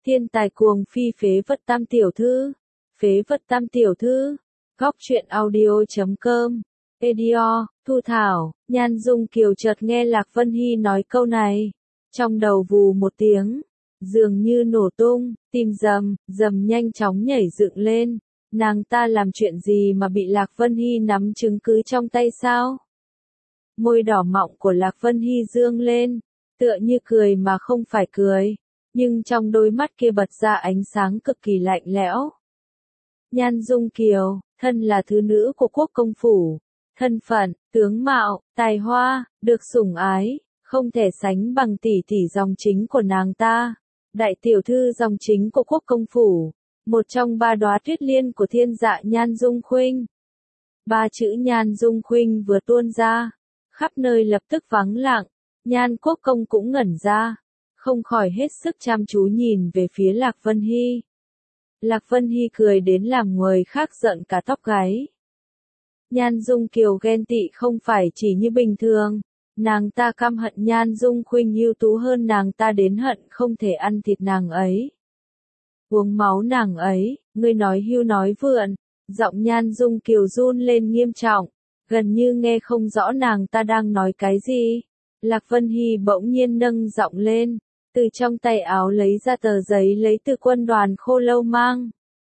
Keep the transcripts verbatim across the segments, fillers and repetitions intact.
Thiên tài cuồng phi phế vật tam tiểu thư. Phế vật tam tiểu thư. Góc truyện audio chấm com. Edior, Thu Thảo, Nhan Dung Kiều chợt nghe Lạc Vân Hy nói câu này. Trong đầu vù một tiếng. Dường như nổ tung, tim rầm, rầm nhanh chóng nhảy dựng lên. Nàng ta làm chuyện gì mà bị Lạc Vân Hy nắm chứng cứ trong tay sao? Môi đỏ mọng của Lạc Vân Hy dương lên, tựa như cười mà không phải cười, nhưng trong đôi mắt kia bật ra ánh sáng cực kỳ lạnh lẽo. Nhan Dung Kiều, thân là thứ nữ của quốc công phủ, thân phận, tướng mạo, tài hoa, được sủng ái, không thể sánh bằng tỷ tỷ dòng chính của nàng ta, đại tiểu thư dòng chính của quốc công phủ, một trong ba đóa tuyết liên của thiên dạ Nhan Dung Khuynh. Ba chữ Nhan Dung Khuynh vừa tuôn ra, khắp nơi lập tức vắng lặng, Nhan Quốc Công cũng ngẩn ra, không khỏi hết sức chăm chú nhìn về phía Lạc Vân Hy. Lạc Vân Hy cười đến làm người khác giận cả tóc gáy. Nhan Dung Kiều ghen tị không phải chỉ như bình thường, nàng ta căm hận Nhan Dung Khuynh ưu tú hơn nàng ta đến hận không thể ăn thịt nàng ấy. Uống máu nàng ấy, ngươi nói hưu nói vượn, giọng Nhan Dung Kiều run lên nghiêm trọng, gần như nghe không rõ nàng ta đang nói cái gì. Lạc Vân Hy bỗng nhiên nâng giọng lên, từ trong tay áo lấy ra tờ giấy lấy từ quân đoàn Khô Lâu mang.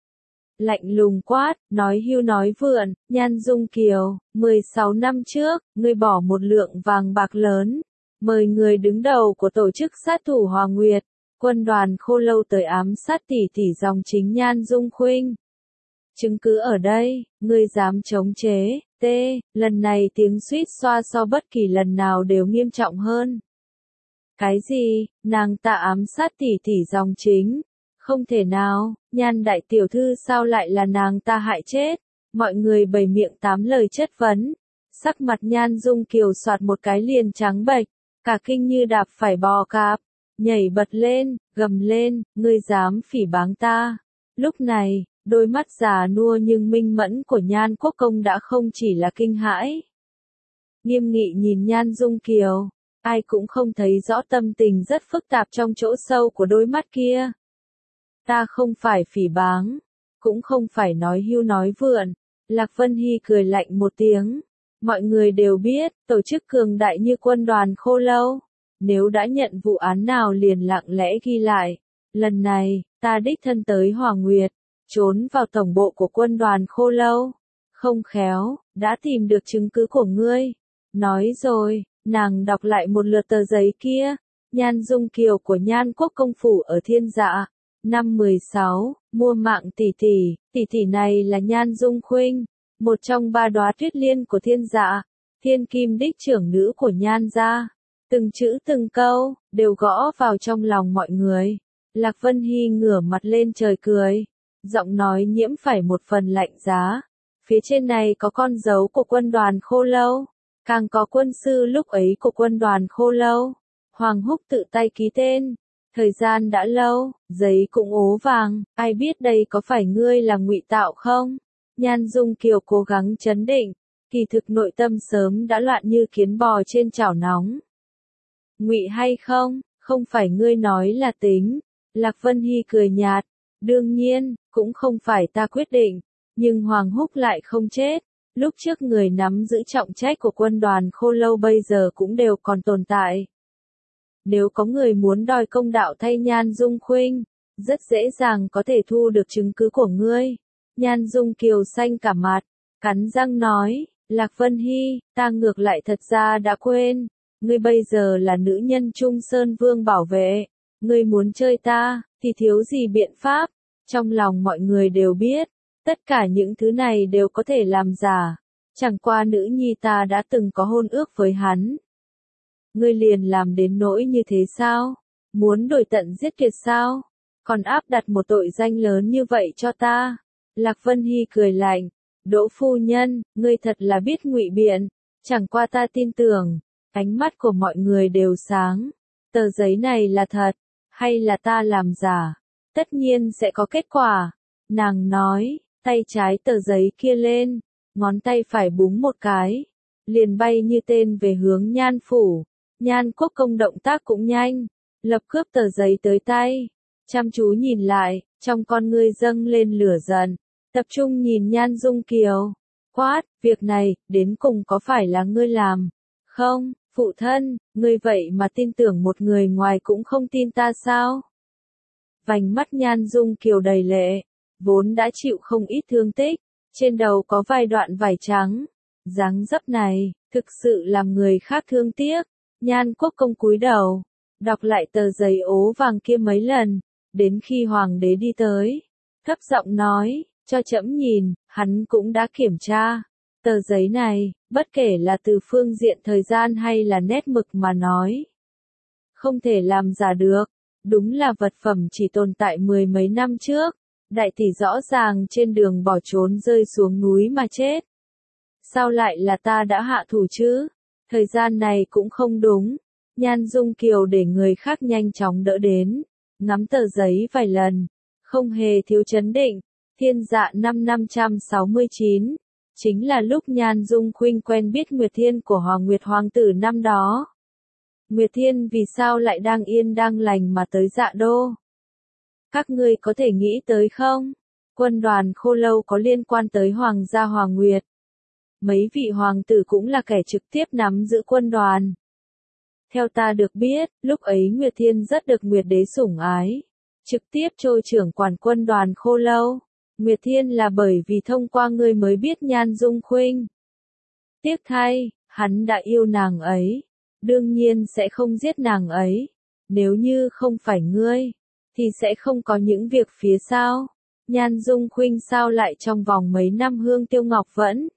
Lạnh lùng quát, nói hưu nói vượn, Nhan Dung Kiều, mười sáu năm trước, ngươi bỏ một lượng vàng bạc lớn, mời người đứng đầu của tổ chức sát thủ Hòa Nguyệt, quân đoàn Khô Lâu tới ám sát tỷ tỷ dòng chính Nhan Dung Khuynh. Chứng cứ ở đây, ngươi dám chống chế, t, lần này tiếng suýt xoa so bất kỳ lần nào đều nghiêm trọng hơn. Cái gì, nàng ta ám sát tỷ tỷ dòng chính? Không thể nào, Nhan đại tiểu thư sao lại là nàng ta hại chết? Mọi người bày miệng tám lời chất vấn. Sắc mặt Nhan Dung Kiều soạt một cái liền trắng bệch, cả kinh như đạp phải bò cạp, nhảy bật lên, gầm lên, ngươi dám phỉ báng ta. Lúc này, đôi mắt già nua nhưng minh mẫn của Nhan Quốc Công đã không chỉ là kinh hãi. Nghiêm nghị nhìn Nhan Dung Kiều, ai cũng không thấy rõ tâm tình rất phức tạp trong chỗ sâu của đôi mắt kia. Ta không phải phỉ báng, cũng không phải nói hưu nói vượn. Lạc Vân Hy cười lạnh một tiếng. Mọi người đều biết, tổ chức cường đại như quân đoàn Khô Lâu, nếu đã nhận vụ án nào liền lặng lẽ ghi lại. Lần này, ta đích thân tới Hòa Nguyệt, trốn vào tổng bộ của quân đoàn Khô Lâu. Không khéo, đã tìm được chứng cứ của ngươi. Nói rồi, nàng đọc lại một lượt tờ giấy kia. Nhan Dung Kiều của Nhan Quốc Công phủ ở Thiên Dạ. Năm mười sáu, mua mạng tỷ tỷ, tỷ tỷ này là Nhan Dung Khuynh, một trong ba đóa tuyết liên của Thiên Dạ, thiên kim đích trưởng nữ của Nhan gia. Từng chữ từng câu, đều gõ vào trong lòng mọi người. Lạc Vân Hy ngửa mặt lên trời cười, giọng nói nhiễm phải một phần lạnh giá. Phía trên này có con dấu của quân đoàn Khô Lâu, càng có quân sư lúc ấy của quân đoàn Khô Lâu. Hoàng Húc tự tay ký tên. Thời gian đã lâu, giấy cũng ố vàng, ai biết đây có phải ngươi là ngụy tạo không? Nhan Dung Kiều cố gắng trấn định, kỳ thực nội tâm sớm đã loạn như kiến bò trên chảo nóng. Ngụy hay không, không phải ngươi nói là tính. Lạc Vân Hy cười nhạt, đương nhiên, cũng không phải ta quyết định, nhưng Hoàng Húc lại không chết. Lúc trước người nắm giữ trọng trách của quân đoàn Khô Lâu bây giờ cũng đều còn tồn tại. Nếu có người muốn đòi công đạo thay Nhan Dung Khuynh, rất dễ dàng có thể thu được chứng cứ của ngươi. Nhan Dung Kiều xanh cả mặt, cắn răng nói, Lạc Vân Hy, ta ngược lại thật ra đã quên, ngươi bây giờ là nữ nhân Trung Sơn Vương bảo vệ, ngươi muốn chơi ta, thì thiếu gì biện pháp. Trong lòng mọi người đều biết, tất cả những thứ này đều có thể làm giả, chẳng qua nữ nhi ta đã từng có hôn ước với hắn. Ngươi liền làm đến nỗi như thế sao? Muốn đổi tận giết tuyệt sao? Còn áp đặt một tội danh lớn như vậy cho ta? Lạc Vân Hy cười lạnh, Đỗ phu nhân, ngươi thật là biết ngụy biện, chẳng qua ta tin tưởng. Ánh mắt của mọi người đều sáng. Tờ giấy này là thật, hay là ta làm giả? Tất nhiên sẽ có kết quả. Nàng nói, tay trái tờ giấy kia lên, ngón tay phải búng một cái, liền bay như tên về hướng Nhan phủ. Nhan Quốc Công động tác cũng nhanh, lập cướp tờ giấy tới tay. chăm chú nhìn lại, trong con ngươi dâng lên lửa giận, tập trung nhìn Nhan Dung Kiều, quát, việc này, đến cùng có phải là ngươi làm? Không, phụ thân, ngươi vậy mà tin tưởng một người ngoài cũng không tin ta sao? Vành mắt Nhan Dung Kiều đầy lệ, vốn đã chịu không ít thương tích, trên đầu có vài đoạn vải trắng, dáng dấp này, thực sự làm người khác thương tiếc. Nhan Quốc Công cúi đầu, đọc lại tờ giấy ố vàng kia mấy lần, đến khi hoàng đế đi tới, thấp giọng nói, cho trẫm nhìn, hắn cũng đã kiểm tra. Tờ giấy này, bất kể là từ phương diện thời gian hay là nét mực mà nói, không thể làm giả được, đúng là vật phẩm chỉ tồn tại mười mấy năm trước, đại tỷ rõ ràng trên đường bỏ trốn rơi xuống núi mà chết. Sao lại là ta đã hạ thủ chứ? Thời gian này cũng không đúng. Nhan Dung Kiều để người khác nhanh chóng đỡ đến, ngắm tờ giấy vài lần, không hề thiếu chấn định. Thiên Dạ năm năm trăm sáu mươi chín, chính là lúc Nhan Dung Khuynh quen biết Nguyệt Thiên của Hoàng Nguyệt Hoàng tử năm đó. Nguyệt Thiên vì sao lại đang yên đang lành mà tới Dạ Đô? Các ngươi có thể nghĩ tới không? Quân đoàn Khô Lâu có liên quan tới Hoàng gia Hoàng Nguyệt. Mấy vị hoàng tử cũng là kẻ trực tiếp nắm giữ quân đoàn. Theo ta được biết, lúc ấy Nguyệt Thiên rất được Nguyệt đế sủng ái, trực tiếp trôi trưởng quản quân đoàn Khô Lâu. Nguyệt Thiên là bởi vì thông qua ngươi mới biết Nhan Dung Khuynh. Tiếc thay, hắn đã yêu nàng ấy, đương nhiên sẽ không giết nàng ấy. Nếu như không phải ngươi, thì sẽ không có những việc phía sau. Nhan Dung Khuynh sao lại trong vòng mấy năm hương tiêu ngọc vẫn?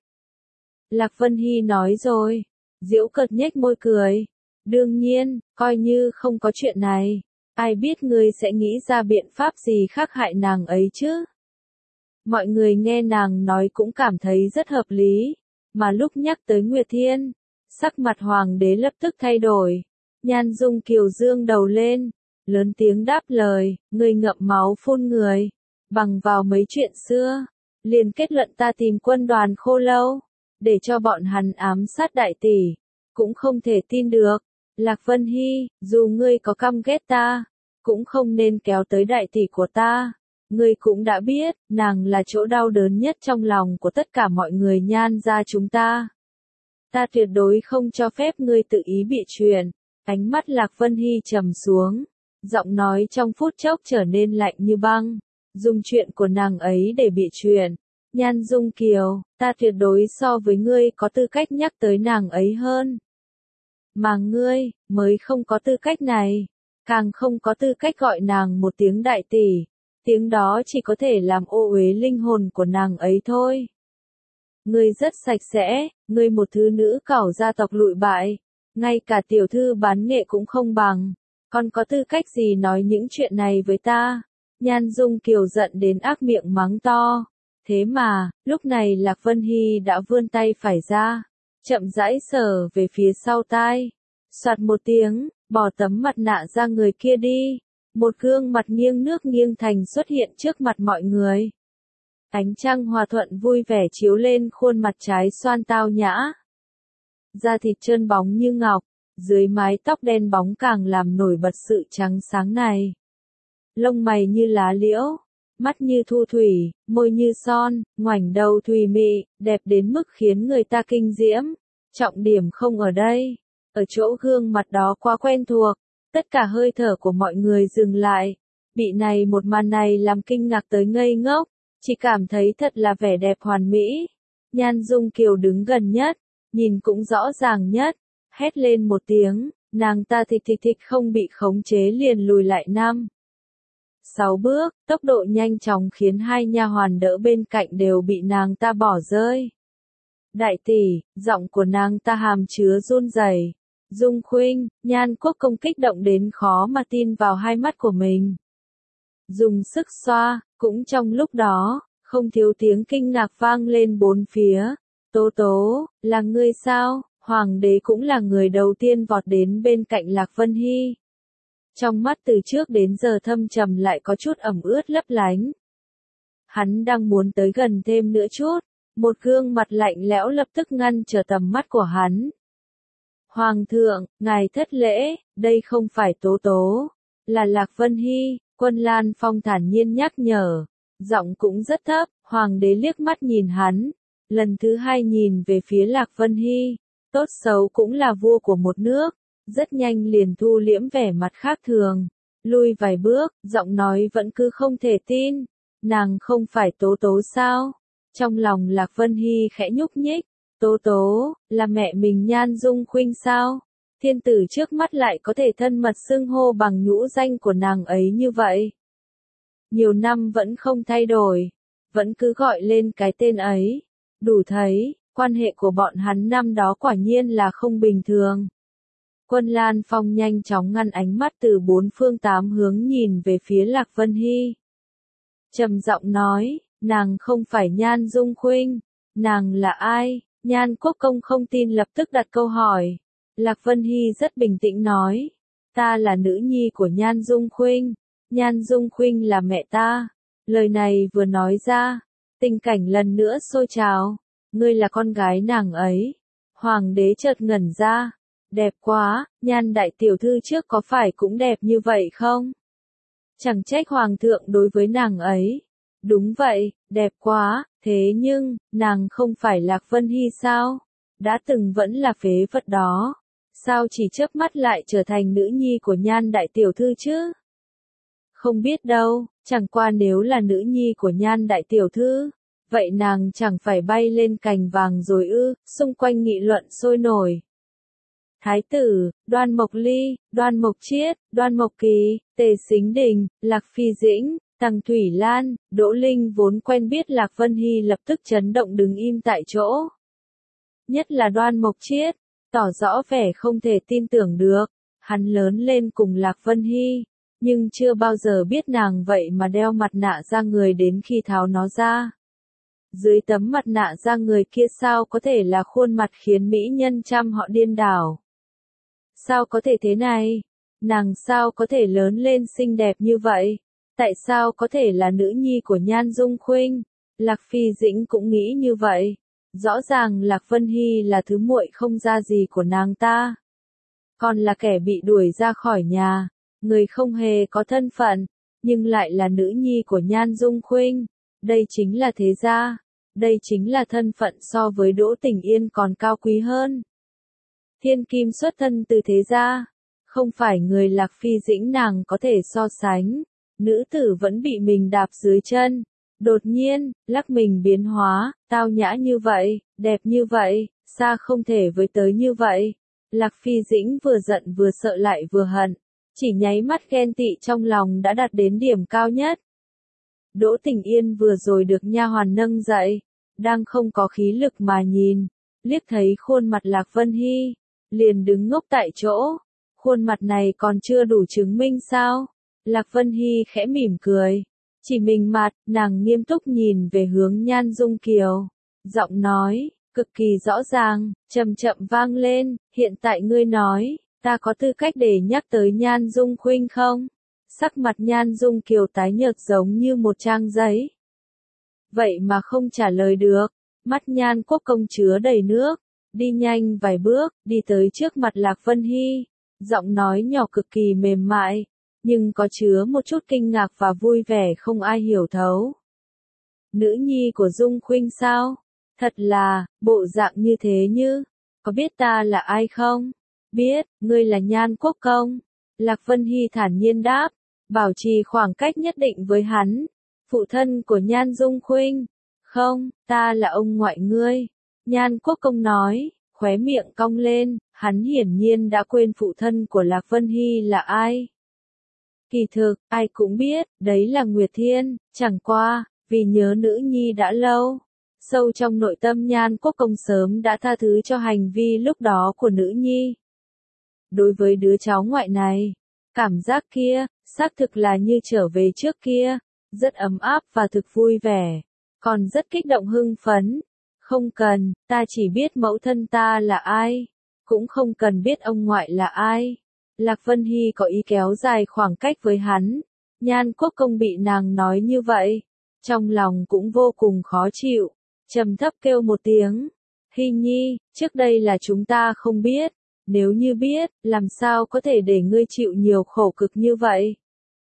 Lạc Vân Hy nói rồi, giễu cợt nhếch môi cười. Đương nhiên, coi như không có chuyện này, ai biết ngươi sẽ nghĩ ra biện pháp gì khác hại nàng ấy chứ? Mọi người nghe nàng nói cũng cảm thấy rất hợp lý, mà lúc nhắc tới Nguyệt Thiên, sắc mặt hoàng đế lập tức thay đổi. Nhan Dung Kiều dương đầu lên, lớn tiếng đáp lời, ngươi ngậm máu phun người, bằng vào mấy chuyện xưa, liền kết luận ta tìm quân đoàn Khô Lâu, để cho bọn hắn ám sát đại tỷ, cũng không thể tin được. Lạc Vân Hy, dù ngươi có căm ghét ta, cũng không nên kéo tới đại tỷ của ta. Ngươi cũng đã biết, nàng là chỗ đau đớn nhất trong lòng của tất cả mọi người Nhan gia chúng ta. Ta tuyệt đối không cho phép ngươi tự ý bị truyền. Ánh mắt Lạc Vân Hy trầm xuống, giọng nói trong phút chốc trở nên lạnh như băng, dùng chuyện của nàng ấy để bị truyền. Nhan Dung Kiều, ta tuyệt đối so với ngươi có tư cách nhắc tới nàng ấy hơn. Mà ngươi, mới không có tư cách này, càng không có tư cách gọi nàng một tiếng đại tỷ, tiếng đó chỉ có thể làm ô uế linh hồn của nàng ấy thôi. Ngươi rất sạch sẽ, ngươi một thứ nữ cẩu gia tộc lụi bại, ngay cả tiểu thư bán nghệ cũng không bằng, còn có tư cách gì nói những chuyện này với ta? Nhan Dung Kiều giận đến ác miệng mắng to. Thế mà, lúc này Lạc Vân Hy đã vươn tay phải ra, chậm rãi sờ về phía sau tai. Soạt một tiếng, bỏ tấm mặt nạ ra người kia đi. Một gương mặt nghiêng nước nghiêng thành xuất hiện trước mặt mọi người. Ánh trăng hòa thuận vui vẻ chiếu lên khuôn mặt trái xoan tao nhã. Da thịt trơn bóng như ngọc, dưới mái tóc đen bóng càng làm nổi bật sự trắng sáng này. Lông mày như lá liễu, mắt như thu thủy, môi như son, ngoảnh đầu thùy mị, đẹp đến mức khiến người ta kinh diễm. Trọng điểm không ở đây, ở chỗ gương mặt đó quá quen thuộc, tất cả hơi thở của mọi người dừng lại, bị này một màn này làm kinh ngạc tới ngây ngốc, chỉ cảm thấy thật là vẻ đẹp hoàn mỹ. Nhan Dung Kiều đứng gần nhất, nhìn cũng rõ ràng nhất, hét lên một tiếng, nàng ta thịch thịch thịch không bị khống chế liền lùi lại năm. Sáu bước, tốc độ nhanh chóng khiến hai nha hoàn đỡ bên cạnh đều bị nàng ta bỏ rơi. Đại tỷ, giọng của nàng ta hàm chứa run rẩy. Dung Khuynh, Nhan Quốc Công kích động đến khó mà tin vào hai mắt của mình. Dùng sức xoa, cũng trong lúc đó, không thiếu tiếng kinh ngạc vang lên bốn phía. Tố tố, là ngươi sao? Hoàng đế cũng là người đầu tiên vọt đến bên cạnh Lạc Vân Hy. Trong mắt từ trước đến giờ thâm trầm lại có chút ẩm ướt lấp lánh. Hắn đang muốn tới gần thêm nữa chút, một gương mặt lạnh lẽo lập tức ngăn trở tầm mắt của hắn. Hoàng thượng, ngài thất lễ, đây không phải Tố tố, là Lạc Vân Hy. Quân Lan Phong thản nhiên nhắc nhở, giọng cũng rất thấp. Hoàng đế liếc mắt nhìn hắn, lần thứ hai nhìn về phía Lạc Vân Hy, tốt xấu cũng là vua của một nước, rất nhanh liền thu liễm vẻ mặt khác thường, lui vài bước, giọng nói vẫn cứ không thể tin, nàng không phải Tố Tố sao? Trong lòng Lạc Vân Hy khẽ nhúc nhích, Tố Tố, là mẹ mình Nhan Dung Khuynh sao? Thiên tử trước mắt lại có thể thân mật xưng hô bằng nhũ danh của nàng ấy như vậy. Nhiều năm vẫn không thay đổi, vẫn cứ gọi lên cái tên ấy, đủ thấy, quan hệ của bọn hắn năm đó quả nhiên là không bình thường. Quân Lan Phong nhanh chóng ngăn ánh mắt từ bốn phương tám hướng nhìn về phía Lạc Vân Hy. Trầm giọng nói, nàng không phải Nhan Dung Khuynh, nàng là ai? Nhan Quốc Công không tin lập tức đặt câu hỏi. Lạc Vân Hy rất bình tĩnh nói, ta là nữ nhi của Nhan Dung Khuynh, Nhan Dung Khuynh là mẹ ta. Lời này vừa nói ra, tình cảnh lần nữa sôi trào, ngươi là con gái nàng ấy. Hoàng đế chợt ngẩn ra, đẹp quá, Nhan đại tiểu thư trước có phải cũng đẹp như vậy không? Chẳng trách hoàng thượng đối với nàng ấy. Đúng vậy, đẹp quá, thế nhưng, nàng không phải Lạc Vân Hy sao? Đã từng vẫn là phế vật đó. Sao chỉ chớp mắt lại trở thành nữ nhi của Nhan đại tiểu thư chứ? Không biết đâu, chẳng qua nếu là nữ nhi của Nhan đại tiểu thư, vậy nàng chẳng phải bay lên cành vàng rồi ư? Xung quanh nghị luận sôi nổi. Thái tử, Đoan Mộc Ly, Đoan Mộc Chiết, Đoan Mộc Kỳ, Tề Sính Đình, Lạc Phi Dĩnh, Tằng Thủy Lan, Đỗ Linh vốn quen biết Lạc Vân Hy lập tức chấn động đứng im tại chỗ. Nhất là Đoan Mộc Chiết, tỏ rõ vẻ không thể tin tưởng được, hắn lớn lên cùng Lạc Vân Hy, nhưng chưa bao giờ biết nàng vậy mà đeo mặt nạ da người đến khi tháo nó ra. Dưới tấm mặt nạ da người kia sao có thể là khuôn mặt khiến mỹ nhân trăm họ điên đảo? Sao có thể thế này? Nàng sao có thể lớn lên xinh đẹp như vậy? Tại sao có thể là nữ nhi của Nhan Dung Khuynh? Lạc Phi Dĩnh cũng nghĩ như vậy. Rõ ràng Lạc Vân Hy là thứ muội không ra gì của nàng ta. Còn là kẻ bị đuổi ra khỏi nhà, người không hề có thân phận, nhưng lại là nữ nhi của Nhan Dung Khuynh. Đây chính là thế gia, đây chính là thân phận so với Đỗ Tình Yên còn cao quý hơn. Thiên kim xuất thân từ thế gia, không phải người Lạc Phi Dĩnh nàng có thể so sánh. Nữ tử vẫn bị mình đạp dưới chân. Đột nhiên, lắc mình biến hóa, tao nhã như vậy, đẹp như vậy, xa không thể với tới như vậy. Lạc Phi Dĩnh vừa giận vừa sợ lại vừa hận, chỉ nháy mắt ghen tị trong lòng đã đạt đến điểm cao nhất. Đỗ Tình Yên vừa rồi được nha hoàn nâng dậy, đang không có khí lực mà nhìn, liếc thấy khuôn mặt Lạc Vân Hy, liền đứng ngốc tại chỗ. Khuôn mặt này còn chưa đủ chứng minh sao? Lạc Vân Hy khẽ mỉm cười, chỉ mình mặt, nàng nghiêm túc nhìn về hướng Nhan Dung Kiều, giọng nói, cực kỳ rõ ràng, chậm chậm vang lên, hiện tại ngươi nói, ta có tư cách để nhắc tới Nhan Dung Khuynh không? Sắc mặt Nhan Dung Kiều tái nhợt giống như một trang giấy. Vậy mà không trả lời được, mắt Nhan Quốc Công chứa đầy nước, đi nhanh vài bước, đi tới trước mặt Lạc Vân Hy, giọng nói nhỏ cực kỳ mềm mại, nhưng có chứa một chút kinh ngạc và vui vẻ không ai hiểu thấu. Nữ nhi của Dung Khuynh sao? Thật là, bộ dạng như thế như, có biết ta là ai không? Biết, ngươi là Nhan Quốc Công. Lạc Vân Hy thản nhiên đáp, bảo trì khoảng cách nhất định với hắn. Phụ thân của Nhan Dung Khuynh. Không, ta là ông ngoại ngươi. Nhan Quốc Công nói, khóe miệng cong lên, hắn hiển nhiên đã quên phụ thân của Lạc Vân Hy là ai. Kỳ thực, ai cũng biết, đấy là Nguyệt Thiên, chẳng qua, vì nhớ nữ nhi đã lâu. Sâu trong nội tâm Nhan Quốc Công sớm đã tha thứ cho hành vi lúc đó của nữ nhi. Đối với đứa cháu ngoại này, cảm giác kia, xác thực là như trở về trước kia, rất ấm áp và thực vui vẻ, còn rất kích động hưng phấn. Không cần, ta chỉ biết mẫu thân ta là ai, cũng không cần biết ông ngoại là ai. Lạc Vân Hy có ý kéo dài khoảng cách với hắn, Nhan Quốc Công bị nàng nói như vậy, trong lòng cũng vô cùng khó chịu, trầm thấp kêu một tiếng, Hy Nhi, trước đây là chúng ta không biết, nếu như biết, làm sao có thể để ngươi chịu nhiều khổ cực như vậy.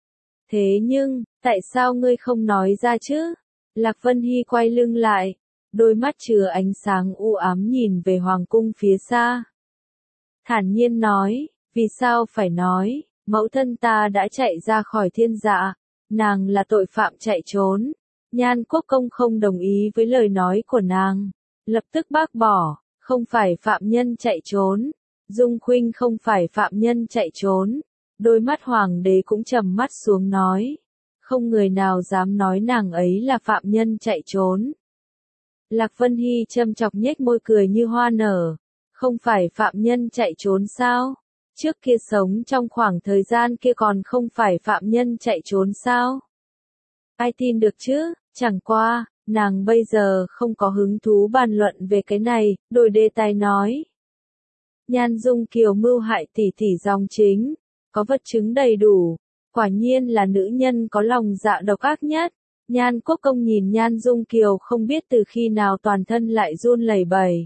Thế nhưng, tại sao ngươi không nói ra chứ? Lạc Vân Hy quay lưng lại, đôi mắt chứa ánh sáng u ám nhìn về hoàng cung phía xa. Thản nhiên nói, vì sao phải nói, mẫu thân ta đã chạy ra khỏi thiên dạ, nàng là tội phạm chạy trốn. Nhan Quốc Công không đồng ý với lời nói của nàng, lập tức bác bỏ, không phải phạm nhân chạy trốn, Dung Khuynh không phải phạm nhân chạy trốn. Đôi mắt hoàng đế cũng trầm mắt xuống nói, không người nào dám nói nàng ấy là phạm nhân chạy trốn. Lạc Vân Hy châm chọc nhếch môi cười như hoa nở, không phải phạm nhân chạy trốn sao? Trước kia sống trong khoảng thời gian kia còn không phải phạm nhân chạy trốn sao? Ai tin được chứ? Chẳng qua, nàng bây giờ không có hứng thú bàn luận về cái này, đổi đề tài nói. Nhan Dung Kiều mưu hại tỷ tỷ dòng chính, có vật chứng đầy đủ, quả nhiên là nữ nhân có lòng dạ độc ác nhất. Nhan Quốc Công nhìn Nhan Dung Kiều không biết từ khi nào toàn thân lại run lẩy bẩy.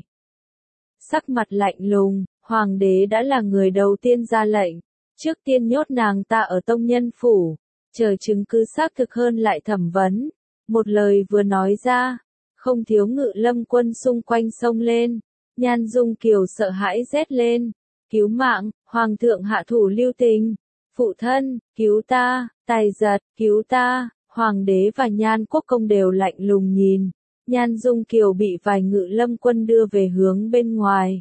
Sắc mặt lạnh lùng, hoàng đế đã là người đầu tiên ra lệnh, trước tiên nhốt nàng ta ở tông nhân phủ, chờ chứng cứ xác thực hơn lại thẩm vấn. Một lời vừa nói ra, không thiếu ngự lâm quân xung quanh xông lên. Nhan Dung Kiều sợ hãi rét lên, cứu mạng, hoàng thượng hạ thủ lưu tình, phụ thân, cứu ta, Tài Giật, cứu ta. Hoàng đế và Nhan Quốc Công đều lạnh lùng nhìn, Nhan Dung Kiều bị vài ngự lâm quân đưa về hướng bên ngoài.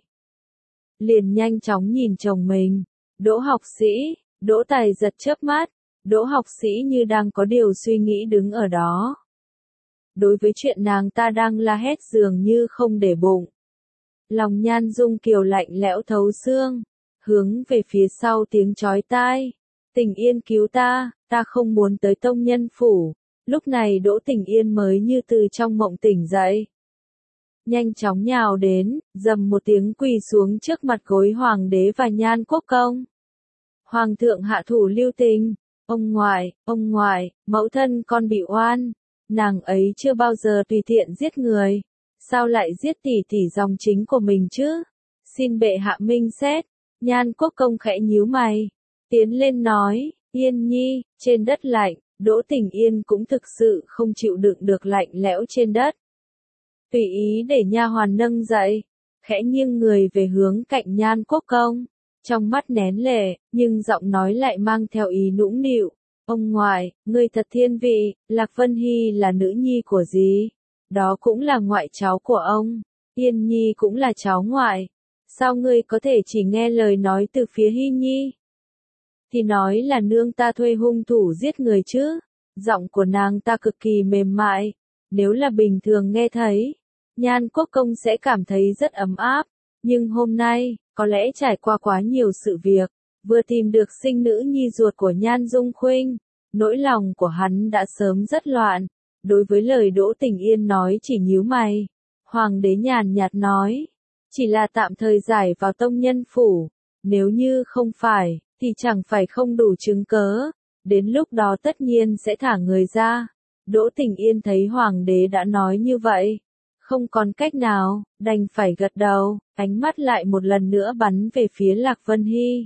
Liền nhanh chóng nhìn chồng mình, Đỗ học sĩ, Đỗ Tài Giật chớp mắt, Đỗ học sĩ như đang có điều suy nghĩ đứng ở đó. Đối với chuyện nàng ta đang la hét dường như không để bụng. Lòng Nhan Dung Kiều lạnh lẽo thấu xương, hướng về phía sau tiếng chói tai. Tình Yên cứu ta, ta không muốn tới tông nhân phủ. Lúc này Đỗ Tình Yên mới như từ trong mộng tỉnh dậy. Nhanh chóng nhào đến, dầm một tiếng quỳ xuống trước mặt gối hoàng đế và Nhan Quốc Công. Hoàng thượng hạ thủ lưu tình, ông ngoại, ông ngoại, mẫu thân con bị oan. Nàng ấy chưa bao giờ tùy tiện giết người, sao lại giết tỷ tỷ dòng chính của mình chứ? Xin bệ hạ minh xét. Nhan Quốc Công khẽ nhíu mày, tiến lên nói, Yên Nhi, trên đất lạnh. Đỗ Tình Yên cũng thực sự không chịu đựng được lạnh lẽo trên đất. Tùy ý để nha hoàn nâng dậy, khẽ nghiêng người về hướng cạnh Nhan Quốc Công, trong mắt nén lệ, nhưng giọng nói lại mang theo ý nũng nịu. Ông ngoại, ngươi thật thiên vị, Lạc Vân Hy là nữ nhi của dì, đó cũng là ngoại cháu của ông, Yên Nhi cũng là cháu ngoại. Sao ngươi có thể chỉ nghe lời nói từ phía Hy Nhi? Thì nói là nương ta thuê hung thủ giết người chứ. Giọng của nàng ta cực kỳ mềm mại, nếu là bình thường nghe thấy, Nhan Quốc Công sẽ cảm thấy rất ấm áp, nhưng hôm nay, có lẽ trải qua quá nhiều sự việc, vừa tìm được sinh nữ nhi ruột của Nhan Dung Khuynh, nỗi lòng của hắn đã sớm rất loạn. Đối với lời Đỗ Tình Yên nói chỉ nhíu mày, hoàng đế nhàn nhạt nói, chỉ là tạm thời giải vào tông nhân phủ, nếu như không phải, thì chẳng phải không đủ chứng cớ, đến lúc đó tất nhiên sẽ thả người ra. Đỗ Tình Yên thấy hoàng đế đã nói như vậy, không còn cách nào, đành phải gật đầu, ánh mắt lại một lần nữa bắn về phía Lạc Vân Hy.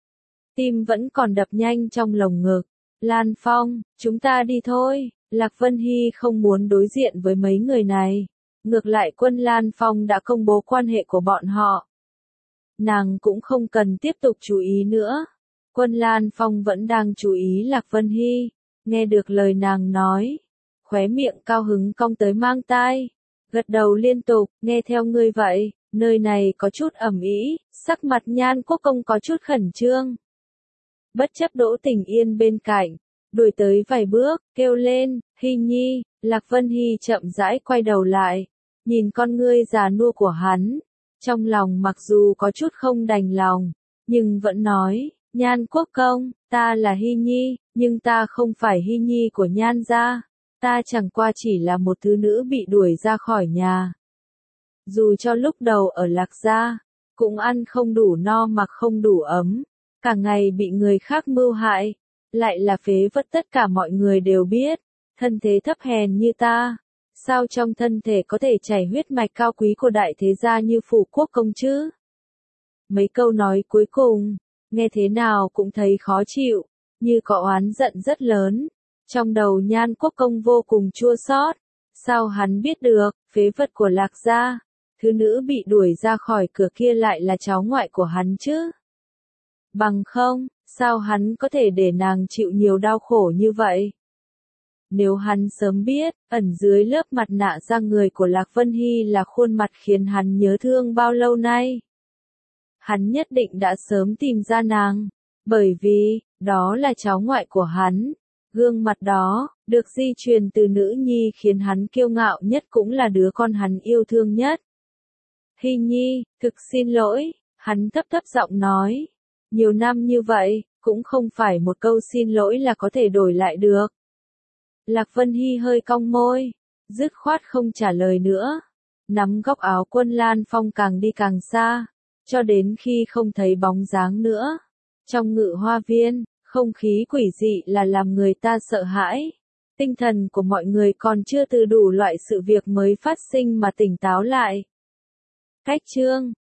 Tim vẫn còn đập nhanh trong lồng ngực. Lan Phong, chúng ta đi thôi. Lạc Vân Hy không muốn đối diện với mấy người này. Ngược lại quân Lan Phong đã công bố quan hệ của bọn họ. Nàng cũng không cần tiếp tục chú ý nữa. Quân Lan Phong vẫn đang chú ý Lạc Vân Hy. Nghe được lời nàng nói, khóe miệng cao hứng cong tới mang tai, gật đầu liên tục, nghe theo ngươi vậy. Nơi này có chút ẩm ĩ, sắc mặt Nhan Quốc Công có chút khẩn trương. Bất chấp Đỗ Tình Yên bên cạnh, đuổi tới vài bước, kêu lên, Hy Nhi. Lạc Vân Hy chậm rãi quay đầu lại, nhìn con ngươi già nua của hắn, trong lòng mặc dù có chút không đành lòng, nhưng vẫn nói, Nhan Quốc Công, ta là Hy Nhi, nhưng ta không phải Hy Nhi của Nhan gia, ta chẳng qua chỉ là một thứ nữ bị đuổi ra khỏi nhà. Dù cho lúc đầu ở Lạc gia, cũng ăn không đủ no mặc không đủ ấm, cả ngày bị người khác mưu hại, lại là phế vật tất cả mọi người đều biết, thân thế thấp hèn như ta, sao trong thân thể có thể chảy huyết mạch cao quý của đại thế gia như Phủ Quốc Công chứ? Mấy câu nói cuối cùng, nghe thế nào cũng thấy khó chịu, như có oán giận rất lớn. Trong đầu Nhan Quốc Công vô cùng chua xót. Sao hắn biết được, phế vật của Lạc gia, thứ nữ bị đuổi ra khỏi cửa kia lại là cháu ngoại của hắn chứ? Bằng không, sao hắn có thể để nàng chịu nhiều đau khổ như vậy? Nếu hắn sớm biết, ẩn dưới lớp mặt nạ da người của Lạc Vân Hy là khuôn mặt khiến hắn nhớ thương bao lâu nay, hắn nhất định đã sớm tìm ra nàng, bởi vì, đó là cháu ngoại của hắn. Gương mặt đó, được di truyền từ nữ nhi khiến hắn kiêu ngạo nhất cũng là đứa con hắn yêu thương nhất. Hy Nhi, thực xin lỗi, hắn thấp thấp giọng nói. Nhiều năm như vậy, cũng không phải một câu xin lỗi là có thể đổi lại được. Lạc Vân Hy hơi cong môi, dứt khoát không trả lời nữa. Nắm góc áo Quân Lan Phong càng đi càng xa, cho đến khi không thấy bóng dáng nữa. Trong Ngự Hoa Viên, không khí quỷ dị là làm người ta sợ hãi. Tinh thần của mọi người còn chưa từ đủ loại sự việc mới phát sinh mà tỉnh táo lại. Cách chương